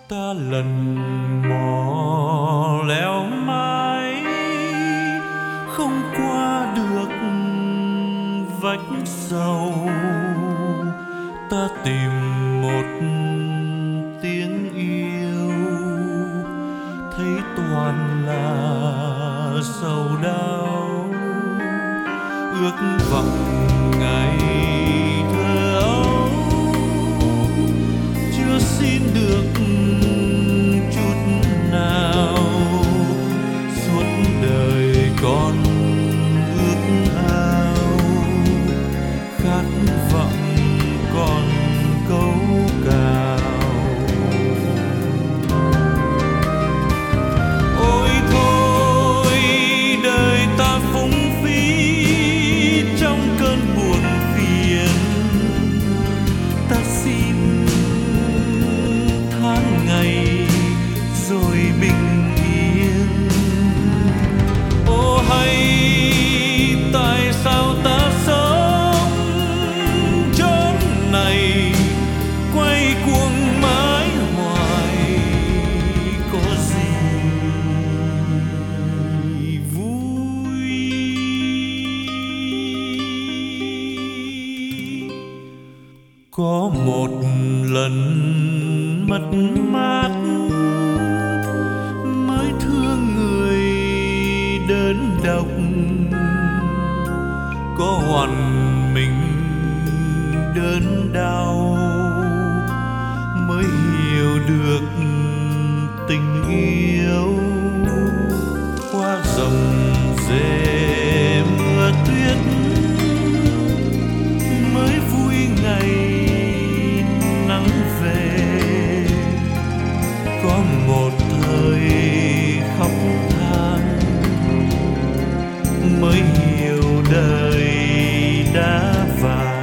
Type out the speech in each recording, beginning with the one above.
ta lần mò leo mãi không qua được vách sầu. Ta tìm một tiếng yêu thấy toàn là sầu đau. Ước vọng ngày thơ ấu chưa xin được chút nào. Suốt đời con ước ao khát vọng còn câu cào. Ôi thôi đời ta phung phí trong cơn buồn phiền. Ta xin tháng ngày rồi bình yên. Ô hay tại sao ta sống chốn này quay cuồng mãi hoài, có gì vui. Có một lần mất mát mới thương người đơn độc. Có hoàn mình đớn đau mới hiểu được tình yêu. Qua dòng rê mưa tuyết mới vui ngày nắng về. Có một thời khóc than mới hiểu đời đã vàng.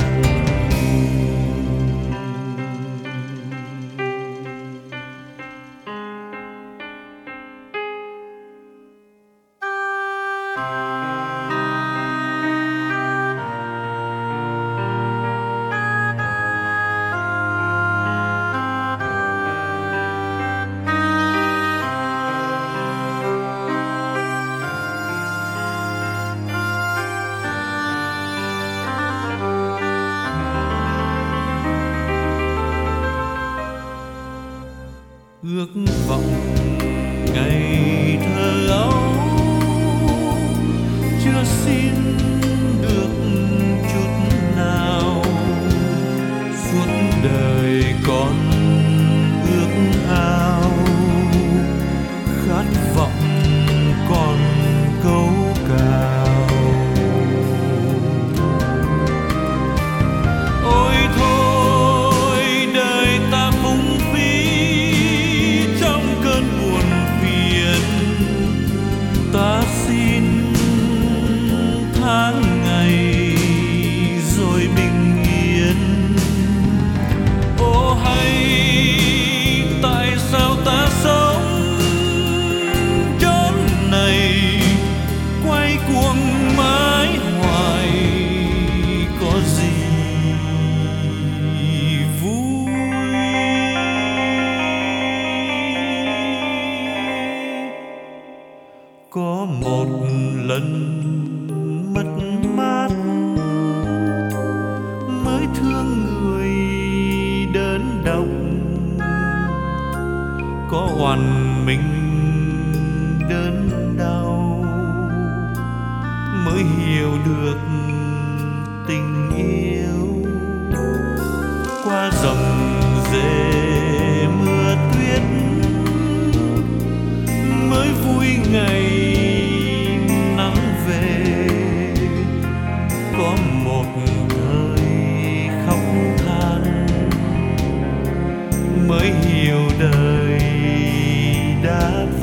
Ước vọng ngày thơ ấu chưa xin được chút nào. Suốt đời con ước ao khát vọng còn câu cào. Ôi thôi đời ta phung phí trong cơn buồn phiền. Ta xin tháng ngày rồi bình yên. Ô hay tại sao ta sống chốn này quay cuồng mãi hoài, có gì vui. Có một lần mất mát mới thương người đơn độc. Có oằn mình đớn đau mới hiểu được tình yêu. Qua dòng rê mưa tuyết mới vui ngày nắng về. Có một thời khóc than mới hiểu đời đã